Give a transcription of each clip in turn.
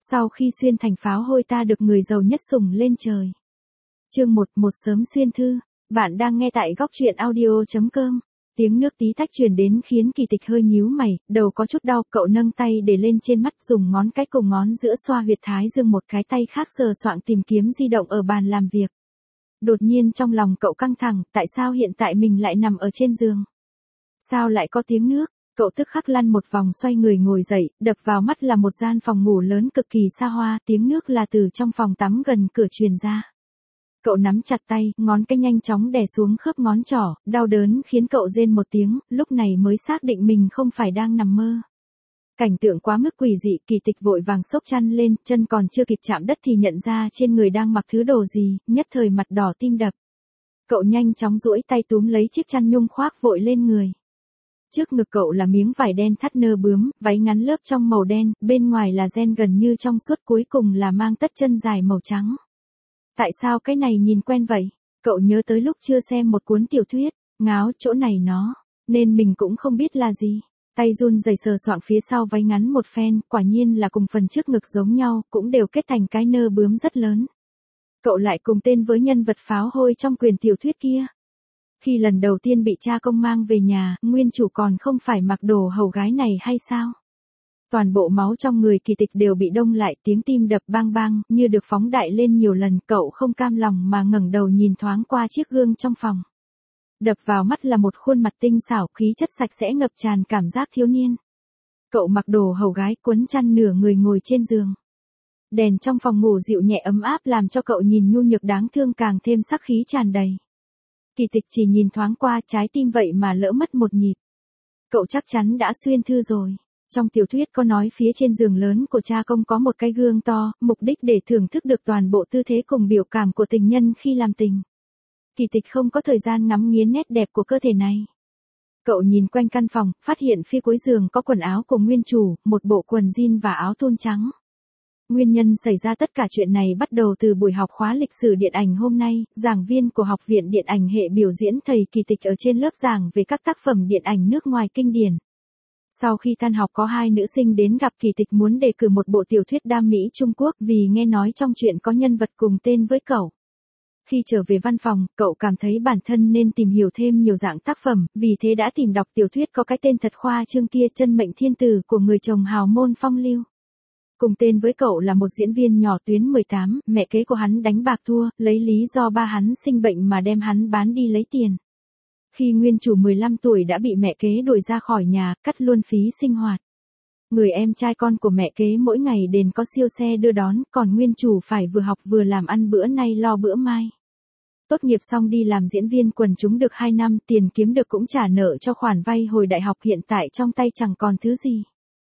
Sau khi xuyên thành pháo hôi ta được người giàu nhất sủng lên trời. Chương 1, một sớm xuyên thư. Bạn đang nghe tại góc truyện audio.com. Tiếng nước tí tách truyền đến khiến Kỳ Tịch hơi nhíu mày, đầu có chút đau, cậu nâng tay để lên trên mắt, dùng ngón cái cùng ngón giữa xoa huyệt thái dương, một cái tay khác sờ soạng tìm kiếm di động ở bàn làm việc. Đột nhiên trong lòng cậu căng thẳng, tại sao hiện tại mình lại nằm ở trên giường? Sao lại có tiếng nước? Cậu tức khắc lăn một vòng xoay người ngồi dậy, đập vào mắt là một gian phòng ngủ lớn cực kỳ xa hoa, tiếng nước là từ trong phòng tắm gần cửa truyền ra. Cậu nắm chặt tay, ngón cái nhanh chóng đè xuống khớp ngón trỏ, đau đớn khiến cậu rên một tiếng, lúc này mới xác định mình không phải đang nằm mơ. Cảnh tượng quá mức quỷ dị, Kỳ Tịch vội vàng xốc chăn lên, chân còn chưa kịp chạm đất thì nhận ra trên người đang mặc thứ đồ gì, nhất thời mặt đỏ tim đập. Cậu nhanh chóng duỗi tay túm lấy chiếc chăn nhung khoác vội lên người. Trước ngực cậu là miếng vải đen thắt nơ bướm, váy ngắn lớp trong màu đen, bên ngoài là ren gần như trong suốt, cuối cùng là mang tất chân dài màu trắng. Tại sao cái này nhìn quen vậy? Cậu nhớ tới lúc chưa xem một cuốn tiểu thuyết, ngáo chỗ này nó, nên mình cũng không biết là gì. Tay run rẩy sờ soạng phía sau váy ngắn một phen, quả nhiên là cùng phần trước ngực giống nhau, cũng đều kết thành cái nơ bướm rất lớn. Cậu lại cùng tên với nhân vật pháo hôi trong quyển tiểu thuyết kia. Khi lần đầu tiên bị cha công mang về nhà, nguyên chủ còn không phải mặc đồ hầu gái này hay sao? Toàn bộ máu trong người Kỳ Tịch đều bị đông lại, tiếng tim đập bang bang, như được phóng đại lên nhiều lần, cậu không cam lòng mà ngẩng đầu nhìn thoáng qua chiếc gương trong phòng. Đập vào mắt là một khuôn mặt tinh xảo, khí chất sạch sẽ ngập tràn cảm giác thiếu niên. Cậu mặc đồ hầu gái, quấn chăn nửa người ngồi trên giường. Đèn trong phòng ngủ dịu nhẹ ấm áp làm cho cậu nhìn nhu nhược đáng thương càng thêm sắc khí tràn đầy. Kỳ Tịch chỉ nhìn thoáng qua, trái tim vậy mà lỡ mất một nhịp. Cậu chắc chắn đã xuyên thư rồi. Trong tiểu thuyết có nói phía trên giường lớn của cha công có một cái gương to, mục đích để thưởng thức được toàn bộ tư thế cùng biểu cảm của tình nhân khi làm tình. Kỳ Tịch không có thời gian ngắm nghía nét đẹp của cơ thể này. Cậu nhìn quanh căn phòng, phát hiện phía cuối giường có quần áo của nguyên chủ, một bộ quần jean và áo thun trắng. Nguyên nhân xảy ra tất cả chuyện này bắt đầu từ buổi học khóa lịch sử điện ảnh hôm nay, giảng viên của Học viện Điện ảnh hệ biểu diễn thầy Kỳ Tịch ở trên lớp giảng về các tác phẩm điện ảnh nước ngoài kinh điển. Sau khi tan học có hai nữ sinh đến gặp Kỳ Tịch muốn đề cử một bộ tiểu thuyết đam mỹ Trung Quốc vì nghe nói trong truyện có nhân vật cùng tên với cậu. Khi trở về văn phòng, cậu cảm thấy bản thân nên tìm hiểu thêm nhiều dạng tác phẩm, vì thế đã tìm đọc tiểu thuyết có cái tên thật khoa trương kia, Chân mệnh thiên tử của người chồng hào môn phong lưu. Cùng tên với cậu là một diễn viên nhỏ tuyến 18, mẹ kế của hắn đánh bạc thua, lấy lý do ba hắn sinh bệnh mà đem hắn bán đi lấy tiền. Khi nguyên chủ 15 tuổi đã bị mẹ kế đuổi ra khỏi nhà, cắt luôn phí sinh hoạt. Người em trai con của mẹ kế mỗi ngày đền có siêu xe đưa đón, còn nguyên chủ phải vừa học vừa làm ăn bữa nay lo bữa mai. Tốt nghiệp xong đi làm diễn viên quần chúng được 2 năm, tiền kiếm được cũng trả nợ cho khoản vay hồi đại học, hiện tại trong tay chẳng còn thứ gì.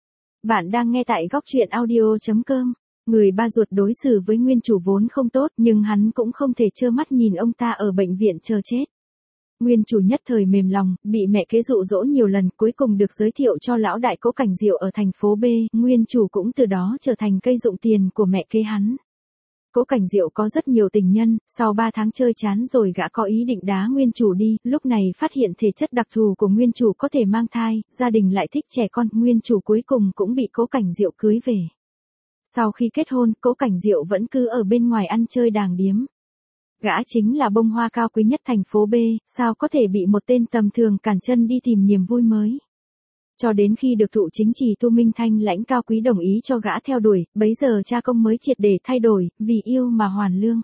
Bạn đang nghe tại góc truyện audio.com. Người ba ruột đối xử với nguyên chủ vốn không tốt, nhưng hắn cũng không thể trơ mắt nhìn ông ta ở bệnh viện chờ chết. Nguyên chủ nhất thời mềm lòng, bị mẹ kế dụ dỗ nhiều lần, cuối cùng được giới thiệu cho lão đại Cố Cảnh Diệu ở thành phố B, nguyên chủ cũng từ đó trở thành cây dụng tiền của mẹ kế hắn. Cố Cảnh Diệu có rất nhiều tình nhân, sau 3 tháng chơi chán rồi gã có ý định đá nguyên chủ đi, lúc này phát hiện thể chất đặc thù của nguyên chủ có thể mang thai, gia đình lại thích trẻ con, nguyên chủ cuối cùng cũng bị Cố Cảnh Diệu cưới về. Sau khi kết hôn, Cố Cảnh Diệu vẫn cứ ở bên ngoài ăn chơi đàng điếm. Gã chính là bông hoa cao quý nhất thành phố B, sao có thể bị một tên tầm thường cản chân đi tìm niềm vui mới. Cho đến khi được thụ chính trị Tu Minh Thanh lãnh cao quý đồng ý cho gã theo đuổi, bấy giờ cha công mới triệt để thay đổi, vì yêu mà hoàn lương.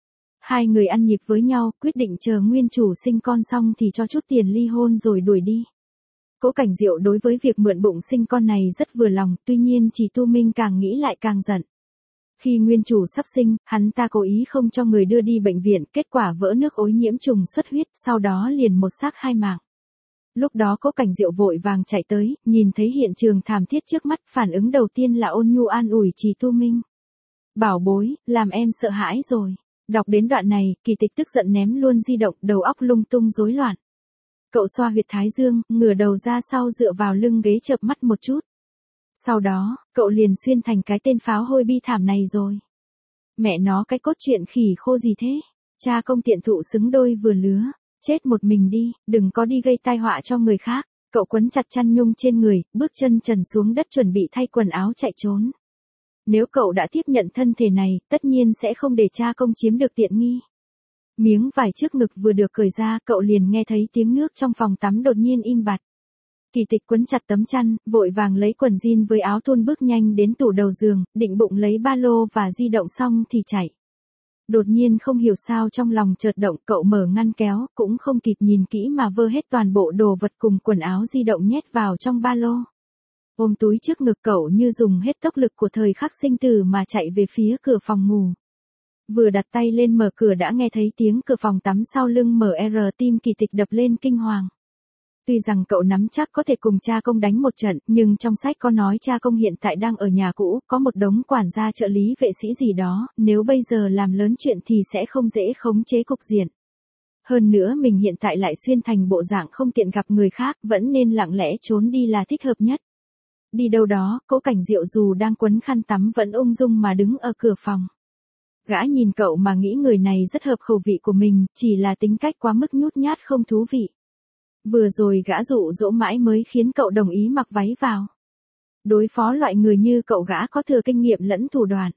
Hai người ăn nhịp với nhau, quyết định chờ nguyên chủ sinh con xong thì cho chút tiền ly hôn rồi đuổi đi. Cố Cảnh Diệu đối với việc mượn bụng sinh con này rất vừa lòng, tuy nhiên Trì Tu Minh càng nghĩ lại càng giận. Khi nguyên chủ sắp sinh, hắn ta cố ý không cho người đưa đi bệnh viện, kết quả vỡ nước ối nhiễm trùng xuất huyết, sau đó liền một xác 2 mạng. Lúc đó Cố Cảnh Diệu vội vàng chạy tới, nhìn thấy hiện trường thảm thiết trước mắt, phản ứng đầu tiên là ôn nhu an ủi Trì Tu Minh. Bảo bối, làm em sợ hãi rồi. Đọc đến đoạn này, Kỳ Tịch tức giận ném luôn di động, đầu óc lung tung rối loạn. Cậu xoa huyệt thái dương, ngửa đầu ra sau dựa vào lưng ghế chợp mắt một chút. Sau đó, cậu liền xuyên thành cái tên pháo hôi bi thảm này rồi. Mẹ nó, cái cốt truyện khỉ khô gì thế? Cha công tiện thụ xứng đôi vừa lứa. Chết một mình đi, đừng có đi gây tai họa cho người khác. Cậu quấn chặt chăn nhung trên người, bước chân trần xuống đất chuẩn bị thay quần áo chạy trốn. Nếu cậu đã tiếp nhận thân thể này, tất nhiên sẽ không để cha công chiếm được tiện nghi. Miếng vải trước ngực vừa được cởi ra, cậu liền nghe thấy tiếng nước trong phòng tắm đột nhiên im bặt. Kỳ Tịch quấn chặt tấm chăn, vội vàng lấy quần jean với áo thun bước nhanh đến tủ đầu giường, định bụng lấy ba lô và di động xong thì chạy. Đột nhiên không hiểu sao trong lòng chợt động, cậu mở ngăn kéo, cũng không kịp nhìn kỹ mà vơ hết toàn bộ đồ vật cùng quần áo di động nhét vào trong ba lô. Ôm túi trước ngực, cậu như dùng hết tốc lực của thời khắc sinh tử mà chạy về phía cửa phòng ngủ. Vừa đặt tay lên mở cửa đã nghe thấy tiếng cửa phòng tắm sau lưng mở r, tim Kỳ Tịch đập lên kinh hoàng. Tuy rằng cậu nắm chắc có thể cùng cha công đánh một trận, nhưng trong sách có nói cha công hiện tại đang ở nhà cũ, có một đống quản gia trợ lý vệ sĩ gì đó, nếu bây giờ làm lớn chuyện thì sẽ không dễ khống chế cục diện. Hơn nữa mình hiện tại lại xuyên thành bộ dạng không tiện gặp người khác, vẫn nên lặng lẽ trốn đi là thích hợp nhất. Đi đâu đó, Cố Cảnh Diệu dù đang quấn khăn tắm vẫn ung dung mà đứng ở cửa phòng. Gã nhìn cậu mà nghĩ người này rất hợp khẩu vị của mình, chỉ là tính cách quá mức nhút nhát không thú vị. Vừa rồi gã dụ dỗ mãi mới khiến cậu đồng ý mặc váy vào. Đối phó loại người như cậu gã có thừa kinh nghiệm lẫn thủ đoạn.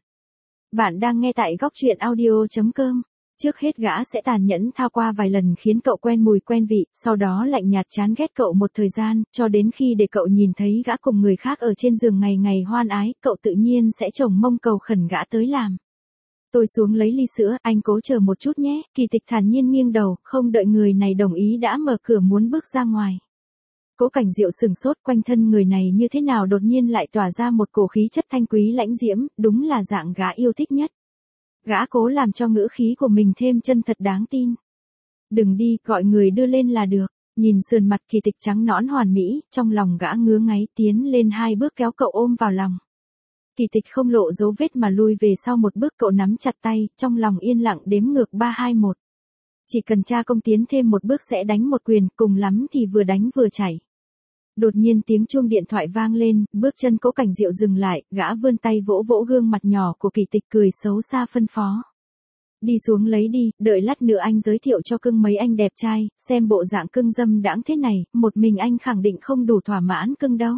Bạn đang nghe tại góc truyện audio.com. Trước hết gã sẽ tàn nhẫn thao qua vài lần khiến cậu quen mùi quen vị, sau đó lạnh nhạt chán ghét cậu một thời gian, cho đến khi để cậu nhìn thấy gã cùng người khác ở trên giường ngày ngày hoan ái, cậu tự nhiên sẽ chồng mông cầu khẩn gã tới làm. Tôi xuống lấy ly sữa, anh cố chờ một chút nhé. Kỳ Tịch thản nhiên nghiêng đầu, không đợi người này đồng ý đã mở cửa muốn bước ra ngoài. Cố Cảnh Diệu sừng sốt, quanh thân người này như thế nào đột nhiên lại tỏa ra một cổ khí chất thanh quý lãnh diễm, đúng là dạng gã yêu thích nhất. Gã cố làm cho ngữ khí của mình thêm chân thật đáng tin. Đừng đi, gọi người đưa lên là được. Nhìn sườn mặt Kỳ Tịch trắng nõn hoàn mỹ, trong lòng gã ngứa ngáy tiến lên 2 bước kéo cậu ôm vào lòng. Kỳ Tịch không lộ dấu vết mà lui về sau một bước, cậu nắm chặt tay, trong lòng yên lặng đếm ngược 3 2 1. Chỉ cần cha công tiến thêm một bước sẽ đánh một quyền, cùng lắm thì vừa đánh vừa chảy. Đột nhiên tiếng chuông điện thoại vang lên, bước chân Cố Cảnh Diệu dừng lại, gã vươn tay vỗ vỗ gương mặt nhỏ của Kỳ Tịch cười xấu xa phân phó. Đi xuống lấy đi, đợi lát nữa anh giới thiệu cho cưng mấy anh đẹp trai, xem bộ dạng cưng dâm đãng thế này, một mình anh khẳng định không đủ thỏa mãn cưng đâu.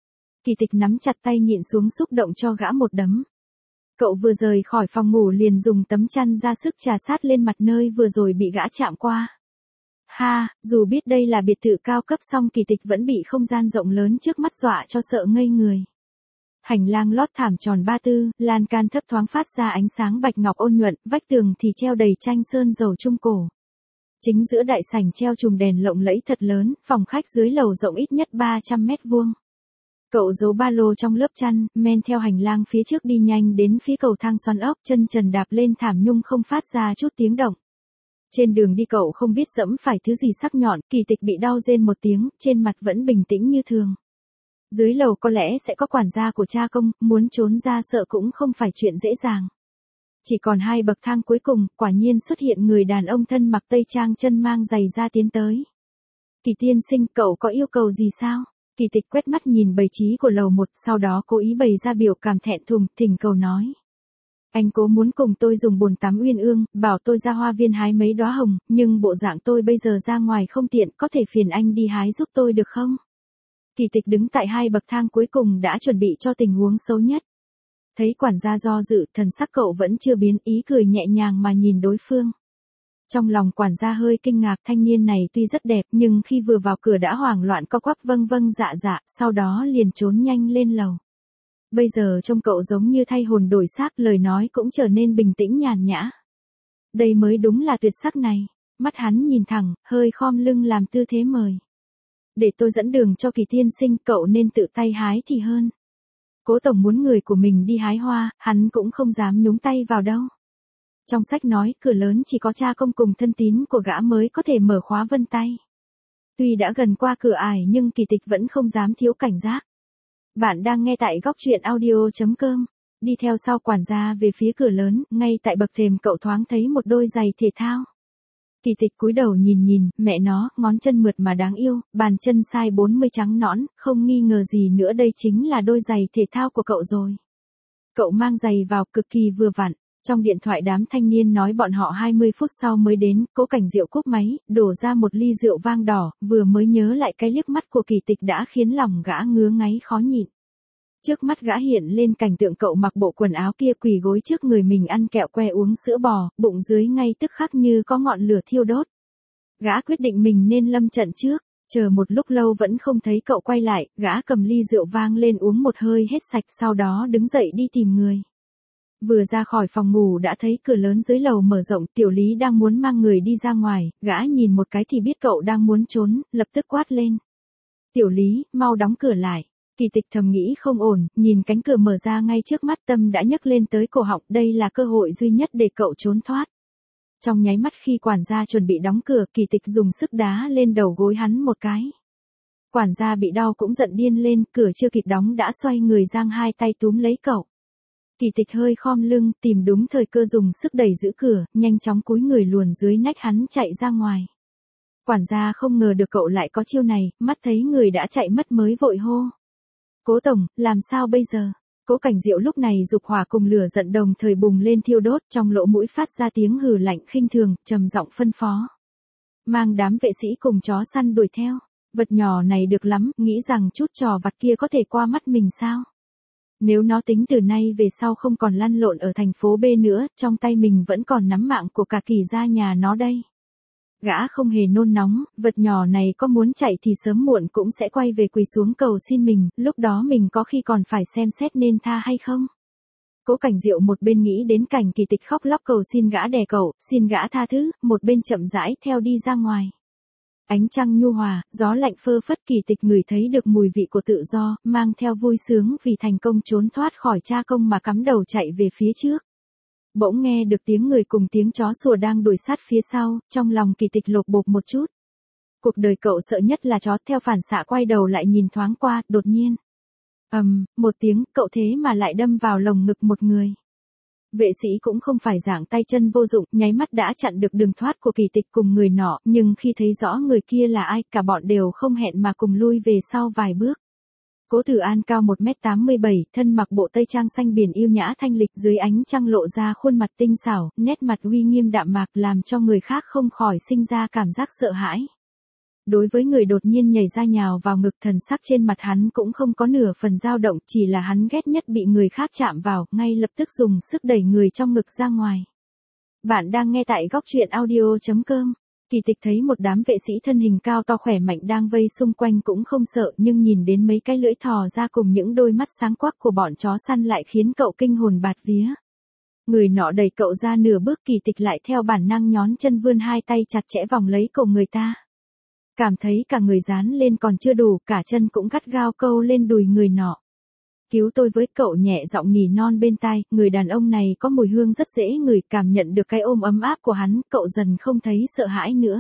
Kỳ Tịch nắm chặt tay nhịn xuống xúc động cho gã một đấm. Cậu vừa rời khỏi phòng ngủ liền dùng tấm chăn ra sức trà sát lên mặt nơi vừa rồi bị gã chạm qua. Ha, dù biết đây là biệt thự cao cấp song Kỳ Tịch vẫn bị không gian rộng lớn trước mắt dọa cho sợ ngây người. Hành lang lót thảm tròn 34, lan can thấp thoáng phát ra ánh sáng bạch ngọc ôn nhuận, vách tường thì treo đầy tranh sơn dầu trung cổ. Chính giữa đại sảnh treo chùm đèn lộng lẫy thật lớn, phòng khách dưới lầu rộng ít nhất 300 mét vuông. Cậu giấu ba lô trong lớp chăn, men theo hành lang phía trước đi nhanh đến phía cầu thang xoắn ốc, chân trần đạp lên thảm nhung không phát ra chút tiếng động. Trên đường đi cậu không biết dẫm phải thứ gì sắc nhọn, Kỳ Tịch bị đau rên một tiếng, trên mặt vẫn bình tĩnh như thường. Dưới lầu có lẽ sẽ có quản gia của cha công, muốn trốn ra sợ cũng không phải chuyện dễ dàng. Chỉ còn 2 bậc thang cuối cùng, quả nhiên xuất hiện người đàn ông thân mặc tây trang chân mang giày da tiến tới. Kỳ tiên sinh, cậu có yêu cầu gì sao? Kỳ Tịch quét mắt nhìn bày trí của lầu 1, sau đó cố ý bày ra biểu cảm thẹn thùng, thỉnh cầu nói. Anh Cố muốn cùng tôi dùng bồn tắm uyên ương, bảo tôi ra hoa viên hái mấy đóa hồng, nhưng bộ dạng tôi bây giờ ra ngoài không tiện, có thể phiền anh đi hái giúp tôi được không? Kỳ Tịch đứng tại 2 bậc thang cuối cùng đã chuẩn bị cho tình huống xấu nhất. Thấy quản gia do dự, thần sắc cậu vẫn chưa biến, ý cười nhẹ nhàng mà nhìn đối phương. Trong lòng quản gia hơi kinh ngạc, thanh niên này tuy rất đẹp nhưng khi vừa vào cửa đã hoảng loạn co quắp vâng vâng dạ dạ, sau đó liền trốn nhanh lên lầu. Bây giờ trông cậu giống như thay hồn đổi xác, lời nói cũng trở nên bình tĩnh nhàn nhã. Đây mới đúng là tuyệt sắc này. Mắt hắn nhìn thẳng, hơi khom lưng làm tư thế mời. Để tôi dẫn đường cho Kỳ tiên sinh, cậu nên tự tay hái thì hơn. Cố tổng muốn người của mình đi hái hoa, hắn cũng không dám nhúng tay vào đâu. Trong sách nói, cửa lớn chỉ có cha công cùng thân tín của gã mới có thể mở khóa vân tay. Tuy đã gần qua cửa ải nhưng Kỳ Tịch vẫn không dám thiếu cảnh giác. Bạn đang nghe tại góc truyện audio.com. Đi theo sau quản gia về phía cửa lớn, ngay tại bậc thềm cậu thoáng thấy một đôi giày thể thao. Kỳ Tịch cúi đầu nhìn, mẹ nó, ngón chân mượt mà đáng yêu, bàn chân size 40 trắng nõn, không nghi ngờ gì nữa đây chính là đôi giày thể thao của cậu rồi. Cậu mang giày vào cực kỳ vừa vặn. Trong điện thoại đám thanh niên nói bọn họ 20 phút sau mới đến, Cố Cảnh Diệu cúp máy, đổ ra một ly rượu vang đỏ, vừa mới nhớ lại cái liếc mắt của Kỳ Tịch đã khiến lòng gã ngứa ngáy khó nhịn. Trước mắt gã hiện lên cảnh tượng cậu mặc bộ quần áo kia quỳ gối trước người mình ăn kẹo que uống sữa bò, bụng dưới ngay tức khắc như có ngọn lửa thiêu đốt. Gã quyết định mình nên lâm trận trước, chờ một lúc lâu vẫn không thấy cậu quay lại, gã cầm ly rượu vang lên uống một hơi hết sạch sau đó đứng dậy đi tìm người. Vừa ra khỏi phòng ngủ đã thấy cửa lớn dưới lầu mở rộng, Tiểu Lý đang muốn mang người đi ra ngoài, gã nhìn một cái thì biết cậu đang muốn trốn, lập tức quát lên. Tiểu Lý, mau đóng cửa lại. Kỳ Tịch thầm nghĩ không ổn, nhìn cánh cửa mở ra ngay trước mắt tâm đã nhấc lên tới cổ họng, đây là cơ hội duy nhất để cậu trốn thoát. Trong nháy mắt khi quản gia chuẩn bị đóng cửa, Kỳ Tịch dùng sức đá lên đầu gối hắn một cái. Quản gia bị đau cũng giận điên lên, cửa chưa kịp đóng đã xoay người giang hai tay túm lấy cậu. Kỳ Tịch hơi khom lưng, tìm đúng thời cơ dùng sức đẩy giữ cửa, nhanh chóng cúi người luồn dưới nách hắn chạy ra ngoài. Quản gia không ngờ được cậu lại có chiêu này, mắt thấy người đã chạy mất mới vội hô. Cố tổng, làm sao bây giờ? Cố Cảnh Diệu lúc này dục hỏa cùng lửa giận đồng thời bùng lên thiêu đốt, trong lỗ mũi phát ra tiếng hừ lạnh khinh thường, trầm giọng phân phó. Mang đám vệ sĩ cùng chó săn đuổi theo. Vật nhỏ này được lắm, nghĩ rằng chút trò vặt kia có thể qua mắt mình sao? Nếu nó tính từ nay về sau không còn lăn lộn ở thành phố B nữa, trong tay mình vẫn còn nắm mạng của cả Kỳ gia nhà nó đây. Gã không hề nôn nóng, vật nhỏ này có muốn chạy thì sớm muộn cũng sẽ quay về quỳ xuống cầu xin mình, lúc đó mình có khi còn phải xem xét nên tha hay không. Cố Cảnh Diệu một bên nghĩ đến cảnh Kỳ Tịch khóc lóc cầu xin gã đè cậu, xin gã tha thứ, một bên chậm rãi theo đi ra ngoài. Ánh trăng nhu hòa, gió lạnh phơ phất, Kỳ Tịch ngửi thấy được mùi vị của tự do, mang theo vui sướng vì thành công trốn thoát khỏi cha công mà cắm đầu chạy về phía trước. Bỗng nghe được tiếng người cùng tiếng chó sủa đang đuổi sát phía sau, trong lòng Kỳ Tịch lột bột một chút. Cuộc đời cậu sợ nhất là chó, theo phản xạ quay đầu lại nhìn thoáng qua, đột nhiên. Một tiếng, cậu thế mà lại đâm vào lồng ngực một người. Vệ sĩ cũng không phải dạng tay chân vô dụng, nháy mắt đã chặn được đường thoát của Kỳ Tịch cùng người nọ, nhưng khi thấy rõ người kia là ai, cả bọn đều không hẹn mà cùng lui về sau vài bước. Cố Tử An cao 1m87, thân mặc bộ tây trang xanh biển yêu nhã thanh lịch, dưới ánh trăng lộ ra khuôn mặt tinh xảo, nét mặt uy nghiêm đạm mạc làm cho người khác không khỏi sinh ra cảm giác sợ hãi. Đối với người đột nhiên nhảy ra nhào vào ngực, thần sắc trên mặt hắn cũng không có nửa phần dao động, chỉ là hắn ghét nhất bị người khác chạm vào, ngay lập tức dùng sức đẩy người trong ngực ra ngoài. Bạn đang nghe tại góc truyện audio.com. Kỳ Tịch thấy một đám vệ sĩ thân hình cao to khỏe mạnh đang vây xung quanh cũng không sợ, nhưng nhìn đến mấy cái lưỡi thò ra cùng những đôi mắt sáng quắc của bọn chó săn lại khiến cậu kinh hồn bạt vía. Người nọ đẩy cậu ra nửa bước, Kỳ Tịch lại theo bản năng nhón chân vươn hai tay chặt chẽ vòng lấy cổ người ta. Cảm thấy cả người dán lên còn chưa đủ, cả chân cũng gắt gao câu lên đùi người nọ. Cứu tôi với, cậu nhẹ giọng nỉ non bên tai, người đàn ông này có mùi hương rất dễ ngửi, cảm nhận được cái ôm ấm áp của hắn, cậu dần không thấy sợ hãi nữa.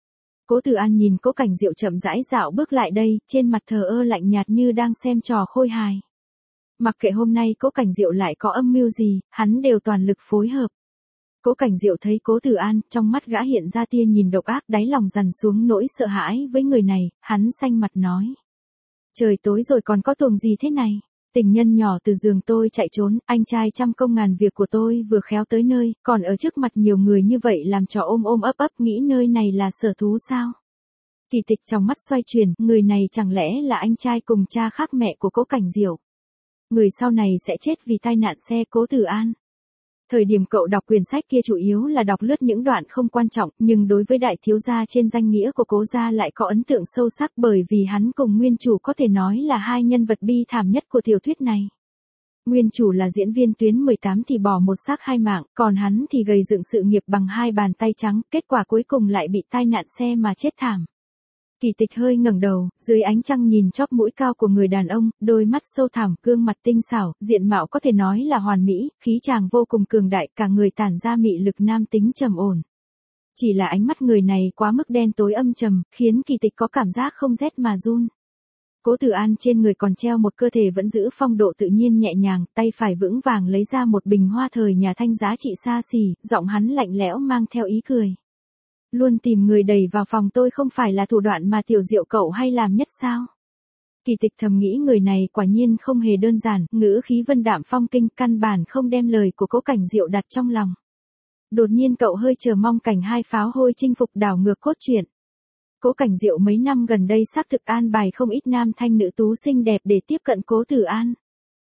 Cố Tử An nhìn Cố Cảnh Diệu chậm rãi dạo bước lại đây, trên mặt thờ ơ lạnh nhạt như đang xem trò khôi hài. Mặc kệ hôm nay Cố Cảnh Diệu lại có âm mưu gì, hắn đều toàn lực phối hợp. Cố Cảnh Diệu thấy Cố Tử An, trong mắt gã hiện ra tia nhìn độc ác, đáy lòng dằn xuống nỗi sợ hãi với người này, hắn xanh mặt nói. Trời tối rồi còn có tuồng gì thế này? Tình nhân nhỏ từ giường tôi chạy trốn, anh trai trăm công ngàn việc của tôi vừa khéo tới nơi, còn ở trước mặt nhiều người như vậy làm trò ôm ôm ấp ấp, nghĩ nơi này là sở thú sao? Kỳ Tịch trong mắt xoay chuyển, người này chẳng lẽ là anh trai cùng cha khác mẹ của Cố Cảnh Diệu? Người sau này sẽ chết vì tai nạn xe. Cố Tử An. Thời điểm cậu đọc quyển sách kia chủ yếu là đọc lướt những đoạn không quan trọng, nhưng đối với đại thiếu gia trên danh nghĩa của Cố gia lại có ấn tượng sâu sắc, bởi vì hắn cùng nguyên chủ có thể nói là hai nhân vật bi thảm nhất của tiểu thuyết này. Nguyên chủ là diễn viên tuyến 18 thì bỏ một xác hai mạng, còn hắn thì gầy dựng sự nghiệp bằng hai bàn tay trắng, kết quả cuối cùng lại bị tai nạn xe mà chết thảm. Kỳ Tịch hơi ngẩng đầu, dưới ánh trăng nhìn chóp mũi cao của người đàn ông, đôi mắt sâu thẳm, gương mặt tinh xảo, diện mạo có thể nói là hoàn mỹ, khí chàng vô cùng cường đại, cả người tản ra mị lực nam tính trầm ổn. Chỉ là ánh mắt người này quá mức đen tối âm trầm, khiến Kỳ Tịch có cảm giác không rét mà run. Cố Tử An trên người còn treo một cơ thể vẫn giữ phong độ tự nhiên nhẹ nhàng, tay phải vững vàng lấy ra một bình hoa thời nhà Thanh giá trị xa xỉ, giọng hắn lạnh lẽo mang theo ý cười. Luôn tìm người đẩy vào phòng tôi không phải là thủ đoạn mà Tiểu Diệu cậu hay làm nhất sao? Kỳ Tịch thầm nghĩ người này quả nhiên không hề đơn giản, ngữ khí vân đạm phong kinh, căn bản không đem lời của Cố Cảnh Diệu đặt trong lòng. Đột nhiên cậu hơi chờ mong cảnh hai pháo hôi chinh phục đảo ngược cốt truyện. Cố Cảnh Diệu mấy năm gần đây xác thực an bài không ít nam thanh nữ tú xinh đẹp để tiếp cận Cố Tử An.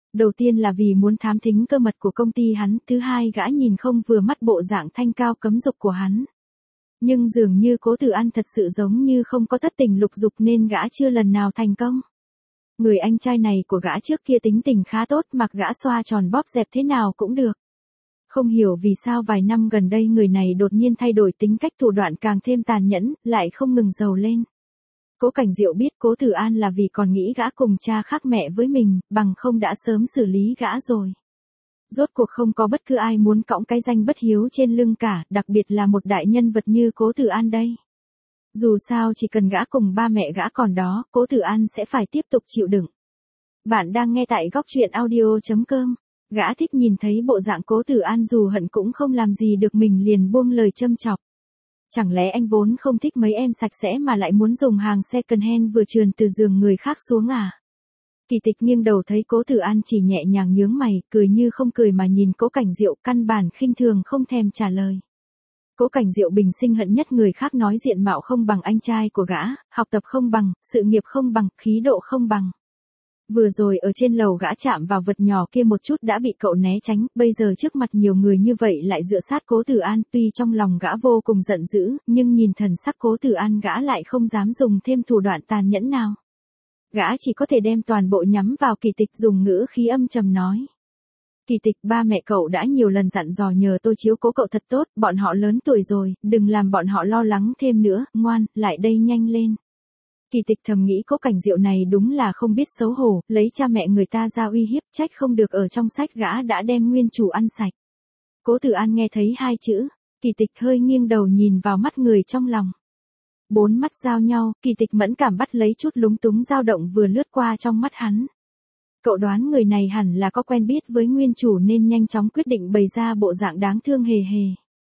Đầu tiên là vì muốn thám thính cơ mật của công ty hắn, thứ hai gã nhìn không vừa mắt bộ dạng thanh cao cấm dục của hắn. Nhưng dường như Cố Tử An thật sự giống như không có thất tình lục dục nên gã chưa lần nào thành công. Người anh trai này của gã trước kia tính tình khá tốt, mặc gã xoa tròn bóp dẹp thế nào cũng được. Không hiểu vì sao vài năm gần đây người này đột nhiên thay đổi tính cách, thủ đoạn càng thêm tàn nhẫn, lại không ngừng giàu lên. Cố Cảnh Diệu biết Cố Tử An là vì còn nghĩ gã cùng cha khác mẹ với mình, bằng không đã sớm xử lý gã rồi. Rốt cuộc không có bất cứ ai muốn cõng cái danh bất hiếu trên lưng cả, đặc biệt là một đại nhân vật như Cố Tử An đây. Dù sao chỉ cần gã cùng ba mẹ gã còn đó, Cố Tử An sẽ phải tiếp tục chịu đựng. Bạn đang nghe tại góc truyện audio.com. Gã thích nhìn thấy bộ dạng Cố Tử An dù hận cũng không làm gì được mình liền buông lời châm chọc. Chẳng lẽ anh vốn không thích mấy em sạch sẽ mà lại muốn dùng hàng second hand vừa trườn từ giường người khác xuống à? Kỳ Tịch nghiêng đầu thấy Cố Tử An chỉ nhẹ nhàng nhướng mày, cười như không cười mà nhìn Cố Cảnh Diệu, căn bản khinh thường không thèm trả lời. Cố Cảnh Diệu bình sinh hận nhất người khác nói diện mạo không bằng anh trai của gã, học tập không bằng, sự nghiệp không bằng, khí độ không bằng. Vừa rồi ở trên lầu gã chạm vào vật nhỏ kia một chút đã bị cậu né tránh, bây giờ trước mặt nhiều người như vậy lại dựa sát Cố Tử An, tuy trong lòng gã vô cùng giận dữ, nhưng nhìn thần sắc Cố Tử An gã lại không dám dùng thêm thủ đoạn tàn nhẫn nào. Gã chỉ có thể đem toàn bộ nhắm vào Kỳ Tịch, dùng ngữ khí âm trầm nói. Kỳ Tịch, ba mẹ cậu đã nhiều lần dặn dò nhờ tôi chiếu cố cậu thật tốt, bọn họ lớn tuổi rồi, đừng làm bọn họ lo lắng thêm nữa, ngoan, lại đây nhanh lên. Kỳ Tịch thầm nghĩ Cố Cảnh Diệu này đúng là không biết xấu hổ, lấy cha mẹ người ta ra uy hiếp, trách không được ở trong sách gã đã đem nguyên chủ ăn sạch. Cố Tử An nghe thấy hai chữ, Kỳ Tịch hơi nghiêng đầu nhìn vào mắt người trong lòng. Bốn mắt giao nhau, Kỳ Tịch mẫn cảm bắt lấy chút lúng túng dao động vừa lướt qua trong mắt hắn. Cậu đoán người này hẳn là có quen biết với nguyên chủ nên nhanh chóng quyết định bày ra bộ dạng đáng thương hề hề.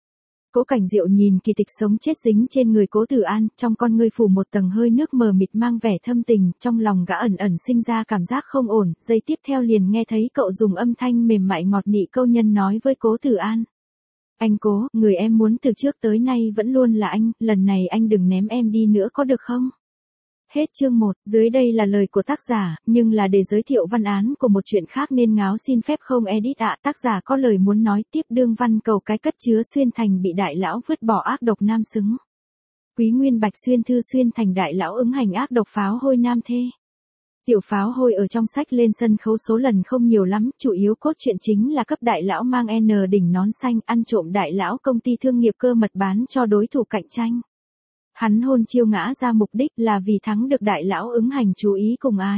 Cố Cảnh Diệu nhìn Kỳ Tịch sống chết dính trên người Cố Tử An, trong con ngươi phủ một tầng hơi nước mờ mịt mang vẻ thâm tình, trong lòng gã ẩn ẩn sinh ra cảm giác không ổn, giây tiếp theo liền nghe thấy cậu dùng âm thanh mềm mại ngọt nị câu nhân nói với Cố Tử An. Anh Cố, người em muốn từ trước tới nay vẫn luôn là anh, lần này anh đừng ném em đi nữa có được không? Hết chương 1, dưới đây là lời của tác giả, nhưng là để giới thiệu văn án của một chuyện khác nên ngáo xin phép không edit ạ. Tác giả có lời muốn nói tiếp, đương văn cầu cái cất chứa xuyên thành bị đại lão vứt bỏ ác độc nam xứng. Quý Nguyên Bạch xuyên thư xuyên thành đại lão ứng hành ác độc pháo hôi nam thê. Tiểu pháo hôi ở trong sách lên sân khấu số lần không nhiều lắm, chủ yếu cốt truyện chính là cấp đại lão mang N đỉnh nón xanh ăn trộm đại lão công ty thương nghiệp cơ mật bán cho đối thủ cạnh tranh. Hắn hôn chiêu ngã ra mục đích là vì thắng được đại lão ứng hành chú ý cùng ái.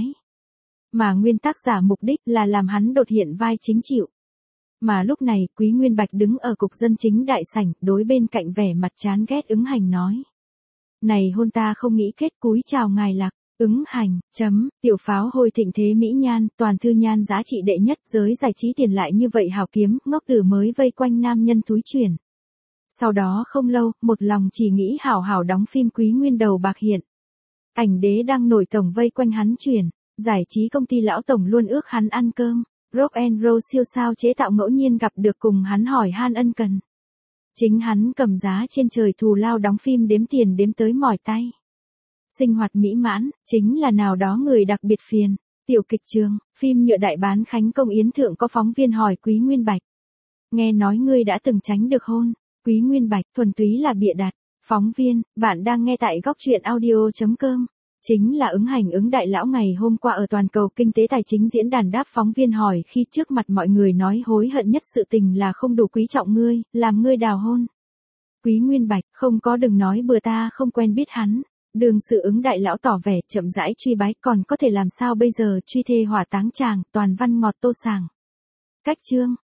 Mà nguyên tác giả mục đích là làm hắn đột hiện vai chính chịu. Mà lúc này Quý Nguyên Bạch đứng ở cục dân chính đại sảnh, đối bên cạnh vẻ mặt chán ghét ứng hành nói. Này hôn ta không nghĩ kết, cúi chào ngài Lạc. Ứng hành, tiểu pháo hôi thịnh thế mỹ nhan, toàn thư nhan giá trị đệ nhất, giới giải trí tiền lại như vậy hào kiếm, ngốc tử mới vây quanh nam nhân túi chuyển. Sau đó không lâu, một lòng chỉ nghĩ hảo hảo đóng phim Quý Nguyên đầu bạc hiện. Ảnh đế đang nổi tổng vây quanh hắn chuyển, giải trí công ty lão tổng luôn ước hắn ăn cơm, rock and roll siêu sao chế tạo ngẫu nhiên gặp được cùng hắn hỏi han ân cần. Chính hắn cầm giá trên trời thù lao đóng phim đếm tiền đếm tới mỏi tay. Sinh hoạt mỹ mãn, chính là nào đó người đặc biệt phiền. Tiểu kịch trường, phim nhựa đại bán khánh công yến thượng có phóng viên hỏi Quý Nguyên Bạch. Nghe nói ngươi đã từng tránh được hôn. Quý Nguyên Bạch, thuần túy là bịa đặt. Phóng viên, bạn đang nghe tại góc truyện audio.com. Chính là ứng hành ứng đại lão ngày hôm qua ở toàn cầu kinh tế tài chính diễn đàn đáp phóng viên hỏi khi trước mặt mọi người nói hối hận nhất sự tình là không đủ quý trọng ngươi, làm ngươi đào hôn. Quý Nguyên Bạch, không có đừng nói bừa ta không quen biết hắn. Đường sự ứng đại lão tỏ vẻ chậm rãi truy bái, còn có thể làm sao bây giờ, truy thê hỏa táng chàng, toàn văn ngọt tô sàng. Cách chương,